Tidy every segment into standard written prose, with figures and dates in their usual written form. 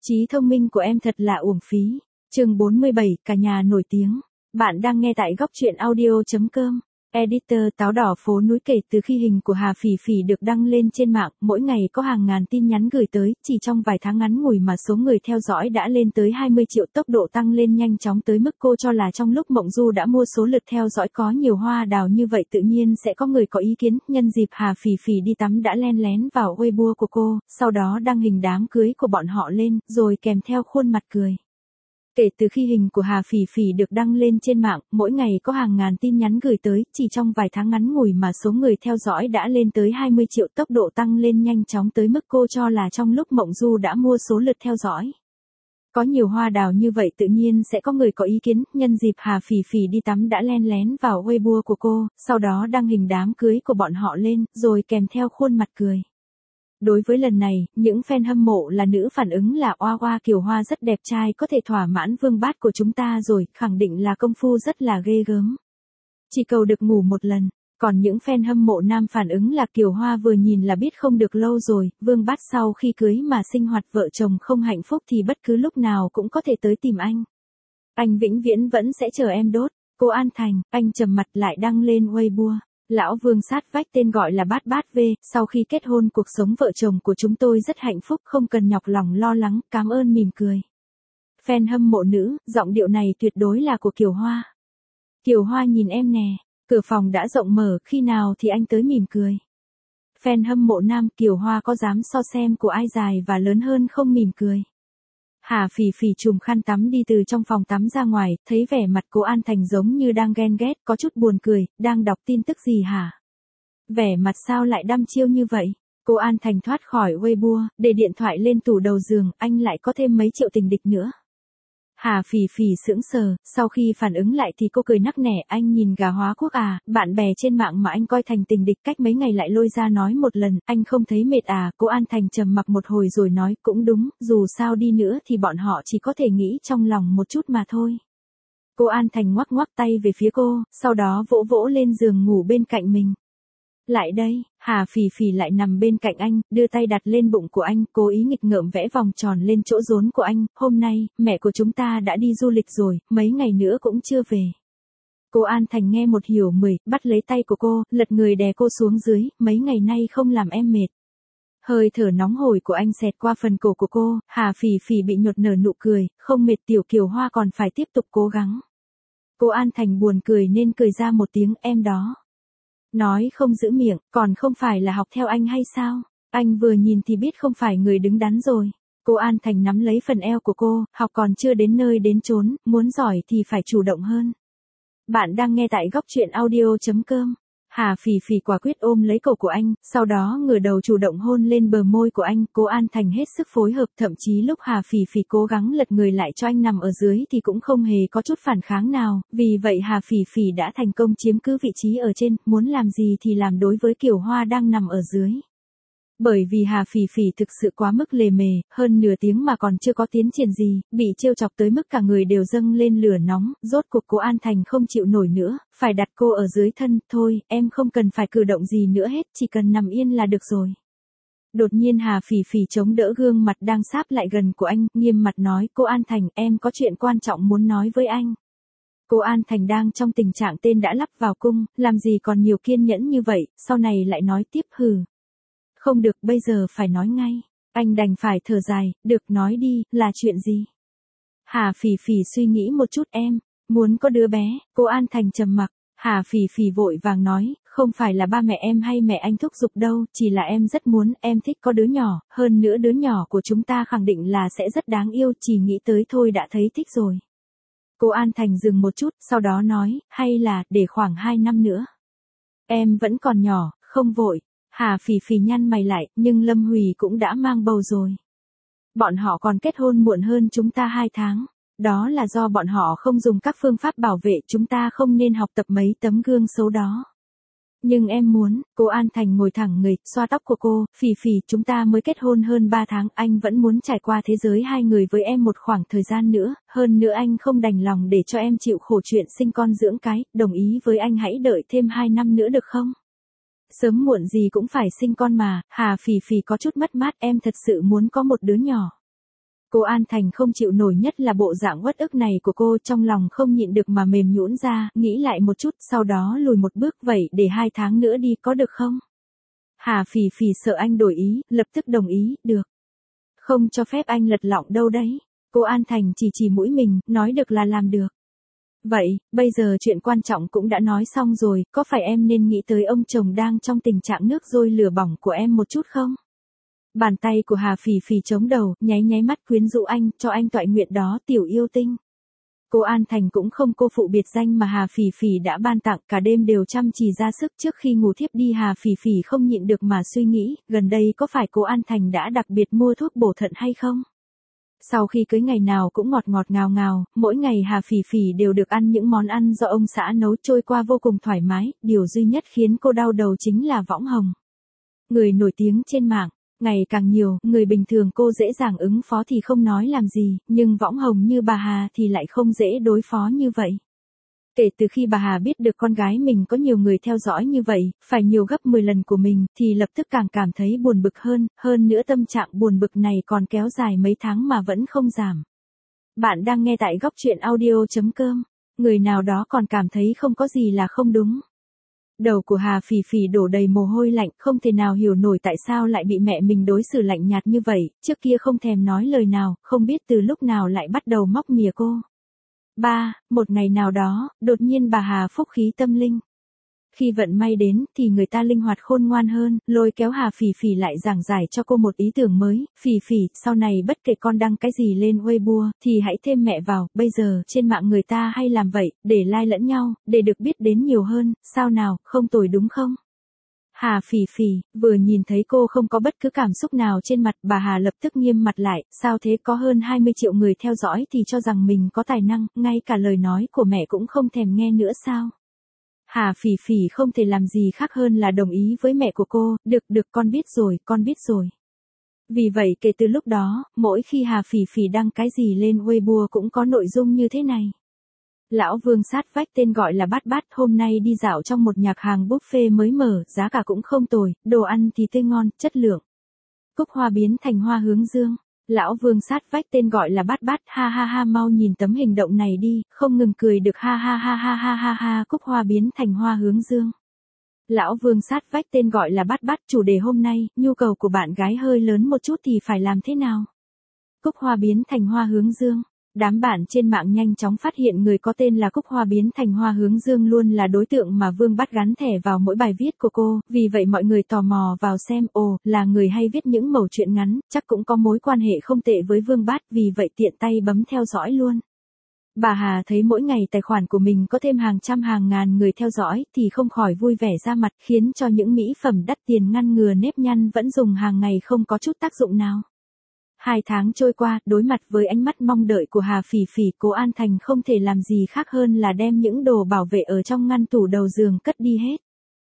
Trí thông minh của em thật là uổng phí. Chương 47, cả nhà nổi tiếng. Bạn đang nghe tại góc truyện audio.com. Editor Táo đỏ phố núi. Kể từ khi hình của Hà Phỉ Phỉ được đăng lên trên mạng, mỗi ngày có hàng ngàn tin nhắn gửi tới, chỉ trong vài tháng ngắn ngủi mà số người theo dõi đã lên tới 20 triệu, tốc độ tăng lên nhanh chóng tới mức cô cho là trong lúc Mộng Du đã mua số lượt theo dõi có nhiều hoa đào như vậy tự nhiên sẽ có người có ý kiến. Nhân dịp Hà Phỉ Phỉ đi tắm đã len lén vào Weibo của cô, sau đó đăng hình đám cưới của bọn họ lên, rồi kèm theo khuôn mặt cười. Kể từ khi hình của Hà Phỉ Phỉ được đăng lên trên mạng, mỗi ngày có hàng ngàn tin nhắn gửi tới, chỉ trong vài tháng ngắn ngủi mà số người theo dõi đã lên tới 20 triệu, tốc độ tăng lên nhanh chóng tới mức cô cho là trong lúc Mộng Du đã mua số lượt theo dõi. Có nhiều hoa đào như vậy tự nhiên sẽ có người có ý kiến. Nhân dịp Hà Phỉ Phỉ đi tắm đã len lén vào Weibo của cô, sau đó đăng hình đám cưới của bọn họ lên, rồi kèm theo khuôn mặt cười. Đối với lần này, những fan hâm mộ là nữ phản ứng là oa oa, Kiều Hoa rất đẹp trai, có thể thỏa mãn vương bát của chúng ta rồi, khẳng định là công phu rất là ghê gớm. Chỉ cầu được ngủ một lần. Còn những fan hâm mộ nam phản ứng là Kiều Hoa vừa nhìn là biết không được lâu rồi, vương bát sau khi cưới mà sinh hoạt vợ chồng không hạnh phúc thì bất cứ lúc nào cũng có thể tới tìm anh. Anh vĩnh viễn vẫn sẽ chờ em đốt. Cô An Thành, anh trầm mặt lại đăng lên Weibo. Lão Vương sát vách, tên gọi là Bát Bát V, sau khi kết hôn cuộc sống vợ chồng của chúng tôi rất hạnh phúc, không cần nhọc lòng lo lắng, cảm ơn mỉm cười. Fan hâm mộ nữ, giọng điệu này tuyệt đối là của Kiều Hoa. Kiều Hoa nhìn em nè, cửa phòng đã rộng mở, khi nào thì anh tới mỉm cười. Fan hâm mộ nam, Kiều Hoa có dám so xem của ai dài và lớn hơn không mỉm cười. Hà Phỉ Phỉ chùm khăn tắm đi từ trong phòng tắm ra ngoài, thấy vẻ mặt cô An Thành giống như đang ghen ghét, có chút buồn cười, đang đọc tin tức gì hả? Vẻ mặt sao lại đăm chiêu như vậy? Cô An Thành thoát khỏi Weibo, để điện thoại lên tủ đầu giường, anh lại có thêm mấy triệu tình địch nữa. Hà Phỉ Phỉ sững sờ, sau khi phản ứng lại thì cô cười nắc nẻ, anh nhìn gà hóa quốc à, bạn bè trên mạng mà anh coi thành tình địch cách mấy ngày lại lôi ra nói một lần, anh không thấy mệt à? Cô An Thành trầm mặc một hồi rồi nói, cũng đúng, dù sao đi nữa thì bọn họ chỉ có thể nghĩ trong lòng một chút mà thôi. Cô An Thành ngoắc ngoắc tay về phía cô, sau đó vỗ vỗ lên giường ngủ bên cạnh mình. Lại đây, Hà Phỉ Phỉ lại nằm bên cạnh anh, đưa tay đặt lên bụng của anh, cố ý nghịch ngợm vẽ vòng tròn lên chỗ rốn của anh. Hôm nay, mẹ của chúng ta đã đi du lịch rồi, mấy ngày nữa cũng chưa về. Cô An Thành nghe một hiểu 10, bắt lấy tay của cô, lật người đè cô xuống dưới, mấy ngày nay không làm em mệt. Hơi thở nóng hổi của anh xẹt qua phần cổ của cô, Hà Phỉ Phỉ bị nhột nở nụ cười, không mệt, tiểu Kiều Hoa còn phải tiếp tục cố gắng. Cô An Thành buồn cười nên cười ra một tiếng, em đó. Nói không giữ miệng, còn không phải là học theo anh hay sao? Anh vừa nhìn thì biết không phải người đứng đắn rồi. Cô An Thành nắm lấy phần eo của cô, học còn chưa đến nơi đến chốn, muốn giỏi thì phải chủ động hơn. Bạn đang nghe tại góc truyện audio.com. Hà Phỉ Phỉ quả quyết ôm lấy cổ của anh, sau đó ngửa đầu chủ động hôn lên bờ môi của anh. Cô An Thành hết sức phối hợp, thậm chí lúc Hà Phỉ Phỉ cố gắng lật người lại cho anh nằm ở dưới thì cũng không hề có chút phản kháng nào, vì vậy Hà Phỉ Phỉ đã thành công chiếm cứ vị trí ở trên, muốn làm gì thì làm đối với Kiều Hoa đang nằm ở dưới. Bởi vì Hà Phỉ Phỉ thực sự quá mức lề mề, hơn nửa tiếng mà còn chưa có tiến triển gì, bị trêu chọc tới mức cả người đều dâng lên lửa nóng, rốt cuộc cô An Thành không chịu nổi nữa, phải đặt cô ở dưới thân, thôi, em không cần phải cử động gì nữa hết, chỉ cần nằm yên là được rồi. Đột nhiên Hà Phỉ Phỉ chống đỡ gương mặt đang sáp lại gần của anh, nghiêm mặt nói, cô An Thành, em có chuyện quan trọng muốn nói với anh. Cô An Thành đang trong tình trạng tên đã lắp vào cung, làm gì còn nhiều kiên nhẫn như vậy, sau này lại nói tiếp hừ. Không được, bây giờ phải nói ngay. Anh đành phải thở dài, được nói đi, là chuyện gì? Hà Phỉ Phỉ suy nghĩ một chút, em muốn có đứa bé. Cô An Thành trầm mặc. Hà Phỉ Phỉ vội vàng nói, không phải là ba mẹ em hay mẹ anh thúc giục đâu, chỉ là em rất muốn, em thích có đứa nhỏ, hơn nữa đứa nhỏ của chúng ta khẳng định là sẽ rất đáng yêu, chỉ nghĩ tới thôi đã thấy thích rồi. Cô An Thành dừng một chút, sau đó nói, hay là, để khoảng 2 năm nữa. Em vẫn còn nhỏ, không vội. Hà Phỉ Phỉ nhăn mày lại, nhưng Lâm Hùy cũng đã mang bầu rồi. Bọn họ còn kết hôn muộn hơn chúng ta 2 tháng. Đó là do bọn họ không dùng các phương pháp bảo vệ, chúng ta không nên học tập mấy tấm gương xấu đó. Nhưng em muốn, cô An Thành ngồi thẳng người, xoa tóc của cô, Phỉ Phỉ, chúng ta mới kết hôn hơn 3 tháng, anh vẫn muốn trải qua thế giới hai người với em một khoảng thời gian nữa, hơn nữa anh không đành lòng để cho em chịu khổ chuyện sinh con dưỡng cái, đồng ý với anh hãy đợi thêm 2 năm nữa được không? Sớm muộn gì cũng phải sinh con mà. Hà Phỉ Phỉ có chút mất mát, em thật sự muốn có một đứa nhỏ. Cô An Thành không chịu nổi nhất là bộ dạng uất ức này của cô, trong lòng không nhịn được mà mềm nhũn ra, nghĩ lại một chút, sau đó lùi một bước, vậy để 2 tháng nữa đi có được không? Hà Phỉ Phỉ sợ anh đổi ý, lập tức đồng ý, được. Không cho phép anh lật lọng đâu đấy. Cô An Thành chỉ mũi mình, nói được là làm được. Vậy, bây giờ chuyện quan trọng cũng đã nói xong rồi, có phải em nên nghĩ tới ông chồng đang trong tình trạng nước sôi lửa bỏng của em một chút không? Bàn tay của Hà Phỉ Phỉ chống đầu, nháy mắt quyến rũ anh, cho anh toại nguyện đó tiểu yêu tinh. Cô An Thành cũng không cô phụ biệt danh mà Hà Phỉ Phỉ đã ban tặng, cả đêm đều chăm chỉ ra sức. Trước khi ngủ thiếp đi Hà Phỉ Phỉ không nhịn được mà suy nghĩ, gần đây có phải cô An Thành đã đặc biệt mua thuốc bổ thận hay không? Sau khi cưới ngày nào cũng ngọt ngọt ngào ngào, mỗi ngày Hà Phỉ Phỉ đều được ăn những món ăn do ông xã nấu, trôi qua vô cùng thoải mái, điều duy nhất khiến cô đau đầu chính là võng hồng. Người nổi tiếng trên mạng, ngày càng nhiều, người bình thường cô dễ dàng ứng phó thì không nói làm gì, nhưng võng hồng như bà Hà thì lại không dễ đối phó như vậy. Kể từ khi bà Hà biết được con gái mình có nhiều người theo dõi như vậy, phải nhiều gấp 10 lần của mình, thì lập tức càng cảm thấy buồn bực hơn nữa tâm trạng buồn bực này còn kéo dài mấy tháng mà vẫn không giảm. Bạn đang nghe tại góc truyện audio.com, người nào đó còn cảm thấy không có gì là không đúng. Đầu của Hà Phỉ Phỉ đổ đầy mồ hôi lạnh, không thể nào hiểu nổi tại sao lại bị mẹ mình đối xử lạnh nhạt như vậy, trước kia không thèm nói lời nào, không biết từ lúc nào lại bắt đầu móc mỉa cô. Một ngày nào đó, đột nhiên bà Hà phúc khí tâm linh. Khi vận may đến, thì người ta linh hoạt khôn ngoan hơn, lôi kéo Hà Phỉ Phỉ lại giảng giải cho cô một ý tưởng mới. Phỉ Phỉ, sau này bất kể con đăng cái gì lên Weibo, thì hãy thêm mẹ vào, bây giờ, trên mạng người ta hay làm vậy, để like lẫn nhau, để được biết đến nhiều hơn, sao nào, không tồi đúng không? Hà Phỉ Phỉ, vừa nhìn thấy cô không có bất cứ cảm xúc nào trên mặt, bà Hà lập tức nghiêm mặt lại, sao thế, có hơn 20 triệu người theo dõi thì cho rằng mình có tài năng, ngay cả lời nói của mẹ cũng không thèm nghe nữa sao? Hà Phỉ Phỉ không thể làm gì khác hơn là đồng ý với mẹ của cô, được con biết rồi. Vì vậy kể từ lúc đó, mỗi khi Hà Phỉ Phỉ đăng cái gì lên Weibo cũng có nội dung như thế này. Lão Vương sát vách tên gọi là Bát Bát hôm nay đi dạo trong một nhạc hàng buffet mới mở, giá cả cũng không tồi, đồ ăn thì tươi ngon, chất lượng. Cúc hoa biến thành hoa hướng dương. Lão Vương sát vách tên gọi là Bát Bát, ha ha ha, mau nhìn tấm hình động này đi, không ngừng cười được, ha ha ha ha ha ha ha, cúc hoa biến thành hoa hướng dương. Lão Vương sát vách tên gọi là Bát Bát, chủ đề hôm nay, nhu cầu của bạn gái hơi lớn một chút thì phải làm thế nào? Cúc hoa biến thành hoa hướng dương. Đám bạn trên mạng nhanh chóng phát hiện người có tên là Cúc Hoa biến thành hoa hướng dương luôn là đối tượng mà Vương Bát gắn thẻ vào mỗi bài viết của cô, vì vậy mọi người tò mò vào xem, là người hay viết những mẩu chuyện ngắn, chắc cũng có mối quan hệ không tệ với Vương Bát, vì vậy tiện tay bấm theo dõi luôn. Bà Hà thấy mỗi ngày tài khoản của mình có thêm hàng trăm hàng ngàn người theo dõi thì không khỏi vui vẻ ra mặt, khiến cho những mỹ phẩm đắt tiền ngăn ngừa nếp nhăn vẫn dùng hàng ngày không có chút tác dụng nào. 2 tháng trôi qua, đối mặt với ánh mắt mong đợi của Hà Phỉ Phỉ, cô An Thành không thể làm gì khác hơn là đem những đồ bảo vệ ở trong ngăn tủ đầu giường cất đi hết.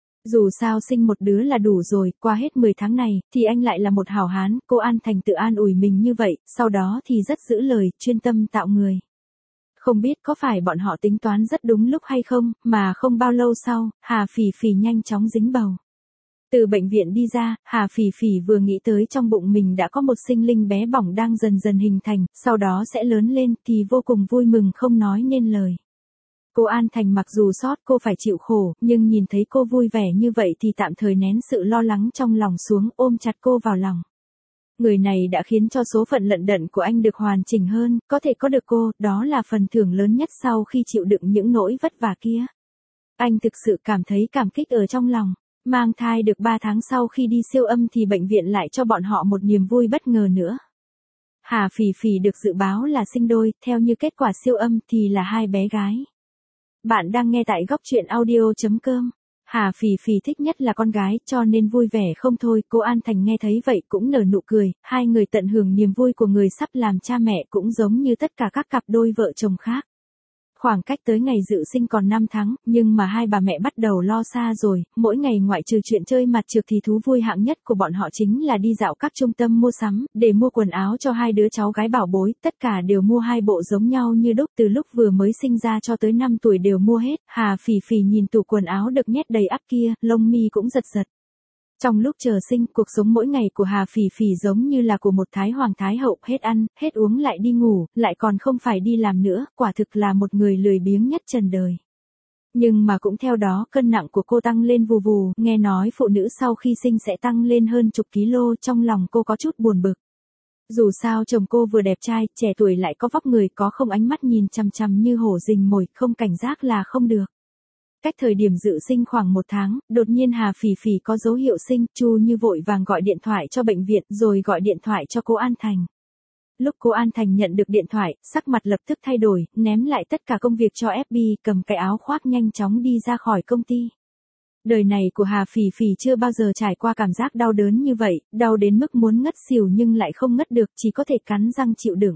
Dù sao sinh một đứa là đủ rồi, qua hết 10 tháng này, thì anh lại là một hảo hán, cô An Thành tự an ủi mình như vậy, sau đó thì rất giữ lời, chuyên tâm tạo người. Không biết có phải bọn họ tính toán rất đúng lúc hay không, mà không bao lâu sau, Hà Phỉ Phỉ nhanh chóng dính bầu. Từ bệnh viện đi ra, Hà Phỉ Phỉ vừa nghĩ tới trong bụng mình đã có một sinh linh bé bỏng đang dần dần hình thành, sau đó sẽ lớn lên, thì vô cùng vui mừng không nói nên lời. Cô An Thành mặc dù sót cô phải chịu khổ, nhưng nhìn thấy cô vui vẻ như vậy thì tạm thời nén sự lo lắng trong lòng xuống, ôm chặt cô vào lòng. Người này đã khiến cho số phận lận đận của anh được hoàn chỉnh hơn, có thể có được cô, đó là phần thưởng lớn nhất sau khi chịu đựng những nỗi vất vả kia. Anh thực sự cảm thấy cảm kích ở trong lòng. Mang thai được 3 tháng sau khi đi siêu âm thì bệnh viện lại cho bọn họ một niềm vui bất ngờ nữa. Hà Phỉ Phỉ được dự báo là sinh đôi, theo như kết quả siêu âm thì là 2 bé gái. Bạn đang nghe tại góc truyện audio.com. Hà Phỉ Phỉ thích nhất là con gái, cho nên vui vẻ không thôi, cô An Thành nghe thấy vậy cũng nở nụ cười, hai người tận hưởng niềm vui của người sắp làm cha mẹ cũng giống như tất cả các cặp đôi vợ chồng khác. Khoảng cách tới ngày dự sinh còn 5 tháng, nhưng mà hai bà mẹ bắt đầu lo xa rồi, mỗi ngày ngoại trừ chuyện chơi mặt trược thì thú vui hạng nhất của bọn họ chính là đi dạo các trung tâm mua sắm, để mua quần áo cho hai đứa cháu gái bảo bối, tất cả đều mua 2 bộ giống nhau như đúc, từ lúc vừa mới sinh ra cho tới 5 tuổi đều mua hết. Hà Phỉ Phỉ nhìn tủ quần áo được nhét đầy ắp kia, lông mi cũng giật giật. Trong lúc chờ sinh, cuộc sống mỗi ngày của Hà Phỉ Phỉ giống như là của một thái hoàng thái hậu, hết ăn, hết uống lại đi ngủ, lại còn không phải đi làm nữa, quả thực là một người lười biếng nhất trần đời. Nhưng mà cũng theo đó, cân nặng của cô tăng lên vù vù, nghe nói phụ nữ sau khi sinh sẽ tăng lên hơn chục kg, trong lòng cô có chút buồn bực. Dù sao chồng cô vừa đẹp trai, trẻ tuổi lại có vóc người, có không ánh mắt nhìn chằm chằm như hổ rình mồi, không cảnh giác là không được. Cách thời điểm dự sinh khoảng 1 tháng, đột nhiên Hà Phỉ Phỉ có dấu hiệu sinh, Chu Như vội vàng gọi điện thoại cho bệnh viện, rồi gọi điện thoại cho cô An Thành. Lúc cô An Thành nhận được điện thoại, sắc mặt lập tức thay đổi, ném lại tất cả công việc cho FB, cầm cái áo khoác nhanh chóng đi ra khỏi công ty. Đời này của Hà Phỉ Phỉ chưa bao giờ trải qua cảm giác đau đớn như vậy, đau đến mức muốn ngất xỉu nhưng lại không ngất được, chỉ có thể cắn răng chịu đựng.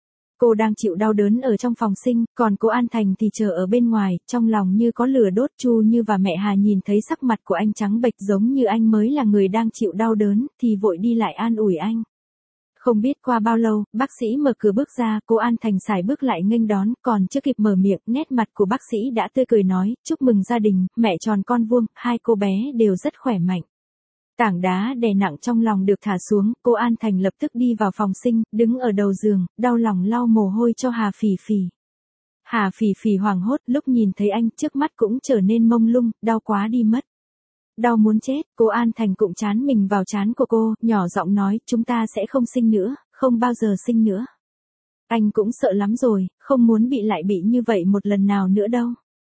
Cô đang chịu đau đớn ở trong phòng sinh, còn cô An Thành thì chờ ở bên ngoài, trong lòng như có lửa đốt. Chu Như và mẹ Hà nhìn thấy sắc mặt của anh trắng bệch giống như anh mới là người đang chịu đau đớn, thì vội đi lại an ủi anh. Không biết qua bao lâu, bác sĩ mở cửa bước ra, cô An Thành sải bước lại nghênh đón, còn chưa kịp mở miệng, nét mặt của bác sĩ đã tươi cười nói, chúc mừng gia đình, mẹ tròn con vuông, hai cô bé đều rất khỏe mạnh. Tảng đá đè nặng trong lòng được thả xuống, cô An Thành lập tức đi vào phòng sinh, đứng ở đầu giường, đau lòng lau mồ hôi cho Hà Phỉ Phỉ. Hà Phỉ Phỉ hoảng hốt, lúc nhìn thấy anh, trước mắt cũng trở nên mông lung, đau quá đi mất. Đau muốn chết, cô An Thành cụm trán mình vào trán của cô, nhỏ giọng nói, chúng ta sẽ không sinh nữa, không bao giờ sinh nữa. Anh cũng sợ lắm rồi, không muốn bị như vậy một lần nào nữa đâu.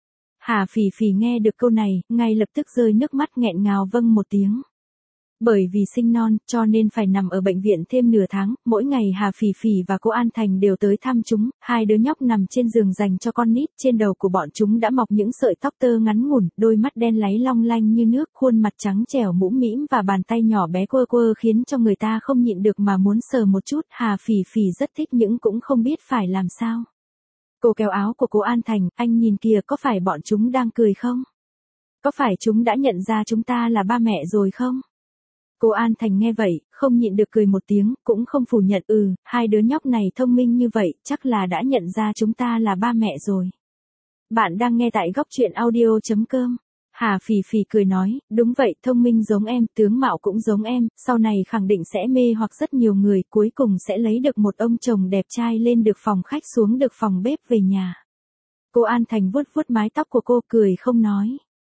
Hà Phỉ Phỉ nghe được câu này, ngay lập tức rơi nước mắt nghẹn ngào vâng một tiếng. Bởi vì sinh non, cho nên phải nằm ở bệnh viện thêm nửa tháng, mỗi ngày Hà Phỉ Phỉ và cô An Thành đều tới thăm chúng, hai đứa nhóc nằm trên giường dành cho con nít, trên đầu của bọn chúng đã mọc những sợi tóc tơ ngắn ngủn, đôi mắt đen láy long lanh như nước, khuôn mặt trắng trẻo mũm mĩm và bàn tay nhỏ bé quơ quơ khiến cho người ta không nhịn được mà muốn sờ một chút. Hà Phỉ Phỉ rất thích nhưng cũng không biết phải làm sao. Cô kéo áo của cô An Thành, anh nhìn kìa, có phải bọn chúng đang cười không? Có phải chúng đã nhận ra chúng ta là ba mẹ rồi không? Cô An Thành nghe vậy, không nhịn được cười một tiếng, cũng không phủ nhận, hai đứa nhóc này thông minh như vậy, chắc là đã nhận ra chúng ta là ba mẹ rồi. Bạn đang nghe tại góc truyện audio.com. Hà Phỉ Phỉ cười nói, đúng vậy, thông minh giống em, tướng mạo cũng giống em, sau này khẳng định sẽ mê hoặc rất nhiều người, cuối cùng sẽ lấy được một ông chồng đẹp trai, lên được phòng khách, xuống được phòng bếp, về nhà. Cô An Thành vuốt vuốt mái tóc của cô, cười không nói.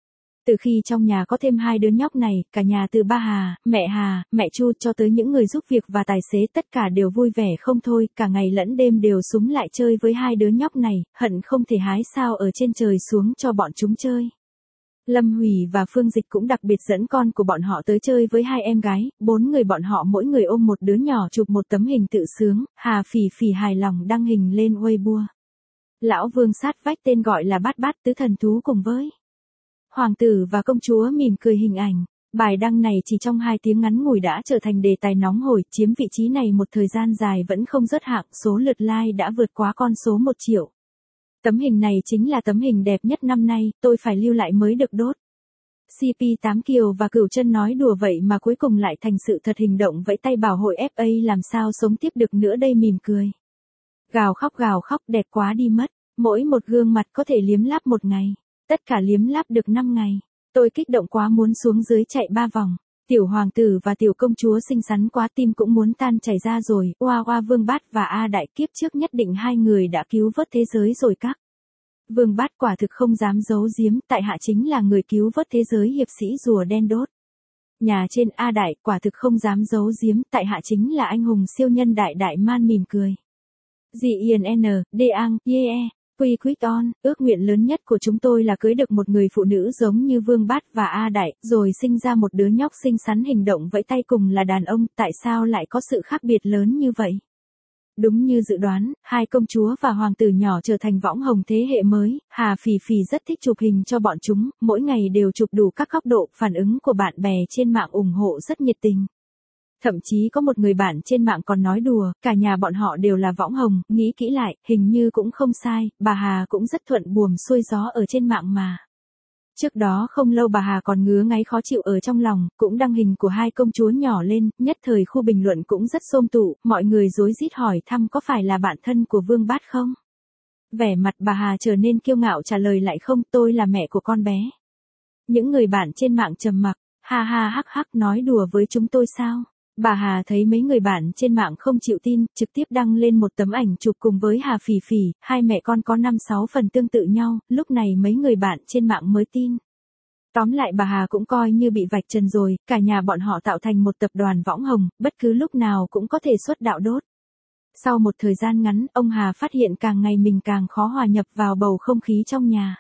Từ khi trong nhà có thêm hai đứa nhóc này, cả nhà từ ba Hà, mẹ Chu cho tới những người giúp việc và tài xế, tất cả đều vui vẻ không thôi, cả ngày lẫn đêm đều súng lại chơi với hai đứa nhóc này, hận không thể hái sao ở trên trời xuống cho bọn chúng chơi. Lâm Hủy và Phương Dịch cũng đặc biệt dẫn con của bọn họ tới chơi với hai em gái, 4 người bọn họ mỗi người ôm một đứa nhỏ chụp một tấm hình tự sướng, Hà Phỉ Phỉ hài lòng đăng hình lên Weibo. Lão Vương sát vách tên gọi là Bát Bát tứ thần thú cùng với hoàng tử và công chúa mỉm cười hình ảnh. Bài đăng này chỉ trong 2 tiếng ngắn ngủi đã trở thành đề tài nóng hổi, chiếm vị trí này một thời gian dài vẫn không rớt hạng, số lượt like đã vượt quá con số 1 triệu. Tấm hình này chính là tấm hình đẹp nhất năm nay, tôi phải lưu lại mới được đốt. CP Tám Kiều và Cửu Chân nói đùa vậy mà cuối cùng lại thành sự thật, hành động vẫy tay bảo hội FA làm sao sống tiếp được nữa đây, mỉm cười. Gào khóc, đẹp quá đi mất, mỗi một gương mặt có thể liếm láp một ngày. Tất cả liếm láp được 5 ngày. Tôi kích động quá muốn xuống dưới chạy 3 vòng. Tiểu hoàng tử và tiểu công chúa xinh xắn quá, tim cũng muốn tan chảy ra rồi. Oa oa, Vương Bát và A Đại, kiếp trước nhất định hai người đã cứu vớt thế giới rồi các. Vương Bát quả thực không dám giấu giếm, tại hạ chính là người cứu vớt thế giới, hiệp sĩ rùa đen đốt. Nhà trên. A Đại quả thực không dám giấu giếm, tại hạ chính là anh hùng siêu nhân Đại Đại Man, mỉm cười. GIN Deang Yeah. Quy Quyết On, ước nguyện lớn nhất của chúng tôi là cưới được một người phụ nữ giống như Vương Bát và A Đại, rồi sinh ra một đứa nhóc xinh xắn hành động vẫy tay cùng là đàn ông, tại sao lại có sự khác biệt lớn như vậy? Đúng như dự đoán, hai công chúa và hoàng tử nhỏ trở thành võng hồng thế hệ mới, Hà Phỉ Phỉ rất thích chụp hình cho bọn chúng, mỗi ngày đều chụp đủ các góc độ, phản ứng của bạn bè trên mạng ủng hộ rất nhiệt tình. Thậm chí có một người bạn trên mạng còn nói đùa, cả nhà bọn họ đều là võng hồng, nghĩ kỹ lại, hình như cũng không sai, bà Hà cũng rất thuận buồm xuôi gió ở trên mạng mà. Trước đó không lâu bà Hà còn ngứa ngáy khó chịu ở trong lòng, cũng đăng hình của hai công chúa nhỏ lên, nhất thời khu bình luận cũng rất xôm tụ, mọi người rối rít hỏi thăm có phải là bạn thân của Vương Bát không? Vẻ mặt bà Hà trở nên kiêu ngạo trả lời lại không, tôi là mẹ của con bé. Những người bạn trên mạng trầm mặc. Ha ha hắc hắc, nói đùa với chúng tôi sao? Bà Hà thấy mấy người bạn trên mạng không chịu tin, trực tiếp đăng lên một tấm ảnh chụp cùng với Hà Phỉ Phỉ, hai mẹ con có 5-6 phần tương tự nhau, lúc này mấy người bạn trên mạng mới tin. Tóm lại bà Hà cũng coi như bị vạch trần rồi, cả nhà bọn họ tạo thành một tập đoàn võng hồng, bất cứ lúc nào cũng có thể xuất đạo đốt. Sau một thời gian ngắn, ông Hà phát hiện càng ngày mình càng khó hòa nhập vào bầu không khí trong nhà.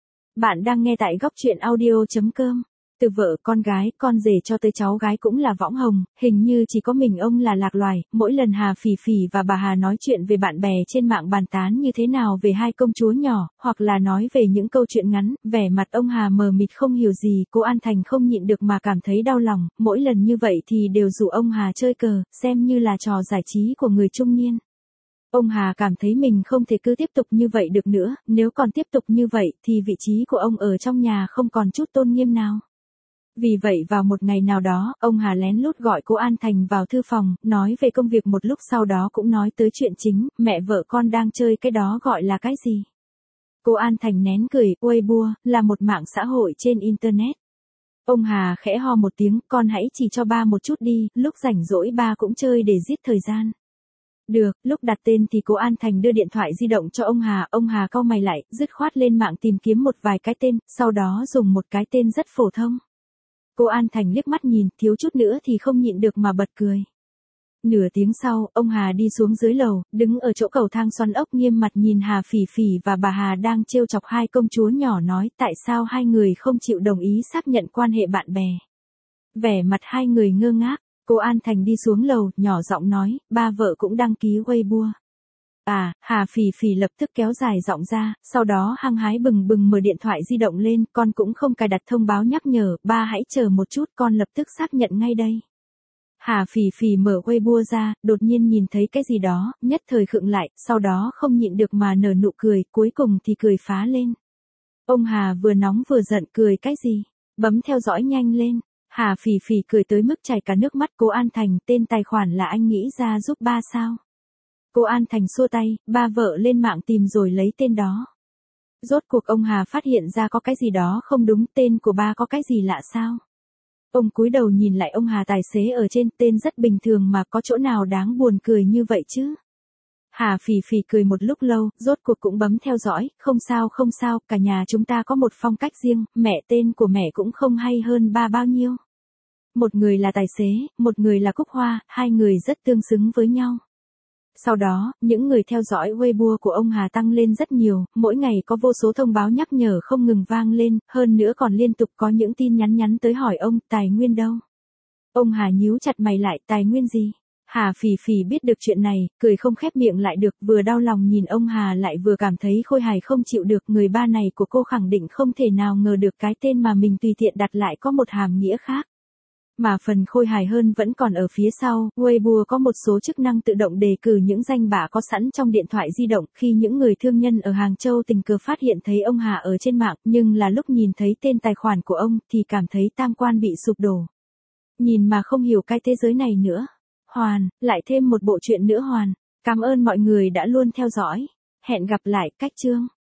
Bạn đang nghe tại góc truyện audio.com. Từ vợ, con gái, con rể cho tới cháu gái cũng là võng hồng, hình như chỉ có mình ông là lạc loài. Mỗi lần Hà Phỉ Phỉ và bà Hà nói chuyện về bạn bè trên mạng bàn tán như thế nào về hai công chúa nhỏ, hoặc là nói về những câu chuyện ngắn, vẻ mặt ông Hà mờ mịt không hiểu gì. Cô An Thành không nhịn được mà cảm thấy đau lòng, mỗi lần như vậy thì đều rủ ông Hà chơi cờ, xem như là trò giải trí của người trung niên. Ông Hà cảm thấy mình không thể cứ tiếp tục như vậy được nữa, nếu còn tiếp tục như vậy thì vị trí của ông ở trong nhà không còn chút tôn nghiêm nào. Vì vậy vào một ngày nào đó, ông Hà lén lút gọi cô An Thành vào thư phòng, nói về công việc một lúc sau đó cũng nói tới chuyện chính, mẹ vợ con đang chơi cái đó gọi là cái gì. Cô An Thành nén cười, Weibo, là một mạng xã hội trên Internet. Ông Hà khẽ ho một tiếng, con hãy chỉ cho ba một chút đi, lúc rảnh rỗi ba cũng chơi để giết thời gian. Được, lúc đặt tên thì cô An Thành đưa điện thoại di động cho ông Hà cau mày lại, dứt khoát lên mạng tìm kiếm một vài cái tên, sau đó dùng một cái tên rất phổ thông. Cô An Thành liếc mắt nhìn, thiếu chút nữa thì không nhịn được mà bật cười. Nửa tiếng sau, ông Hà đi xuống dưới lầu, đứng ở chỗ cầu thang xoắn ốc nghiêm mặt nhìn Hà Phỉ Phỉ và bà Hà đang trêu chọc hai công chúa nhỏ nói tại sao hai người không chịu đồng ý xác nhận quan hệ bạn bè. Vẻ mặt hai người ngơ ngác, cô An Thành đi xuống lầu, nhỏ giọng nói, ba vợ cũng đăng ký Weibo. À, Hà Phỉ Phỉ lập tức kéo dài giọng ra, sau đó hăng hái bừng bừng mở điện thoại di động lên, con cũng không cài đặt thông báo nhắc nhở, ba hãy chờ một chút, con lập tức xác nhận ngay đây. Hà Phỉ Phỉ mở Weibo ra, đột nhiên nhìn thấy cái gì đó, nhất thời khựng lại, sau đó không nhịn được mà nở nụ cười, cuối cùng thì cười phá lên. Ông Hà vừa nóng vừa giận, cười cái gì? Bấm theo dõi nhanh lên. Hà Phỉ Phỉ cười tới mức chảy cả nước mắt. Cô An Thành, tên tài khoản là anh nghĩ ra giúp ba sao? Cô An Thành xua tay, ba vợ lên mạng tìm rồi lấy tên đó. Rốt cuộc ông Hà phát hiện ra có cái gì đó không đúng, tên của ba có cái gì lạ sao? Ông cúi đầu nhìn lại ông Hà tài xế ở trên, tên rất bình thường mà có chỗ nào đáng buồn cười như vậy chứ? Hà Phỉ Phỉ cười một lúc lâu, rốt cuộc cũng bấm theo dõi, không sao, cả nhà chúng ta có một phong cách riêng, mẹ tên của mẹ cũng không hay hơn ba bao nhiêu. Một người là tài xế, một người là Cúc Hoa, hai người rất tương xứng với nhau. Sau đó, những người theo dõi Weibo của ông Hà tăng lên rất nhiều, mỗi ngày có vô số thông báo nhắc nhở không ngừng vang lên, hơn nữa còn liên tục có những tin nhắn tới hỏi ông, tài nguyên đâu? Ông Hà nhíu chặt mày lại, tài nguyên gì? Hà Phỉ Phỉ biết được chuyện này, cười không khép miệng lại được, vừa đau lòng nhìn ông Hà lại vừa cảm thấy khôi hài không chịu được, người ba này của cô khẳng định không thể nào ngờ được cái tên mà mình tùy tiện đặt lại có một hàm nghĩa khác. Mà phần khôi hài hơn vẫn còn ở phía sau, Weibo có một số chức năng tự động đề cử những danh bạ có sẵn trong điện thoại di động, khi những người thương nhân ở Hàng Châu tình cờ phát hiện thấy ông Hà ở trên mạng, nhưng là lúc nhìn thấy tên tài khoản của ông thì cảm thấy tam quan bị sụp đổ. Nhìn mà không hiểu cái thế giới này nữa. Hoàn, lại thêm một bộ truyện nữa hoàn. Cảm ơn mọi người đã luôn theo dõi. Hẹn gặp lại, cách chương.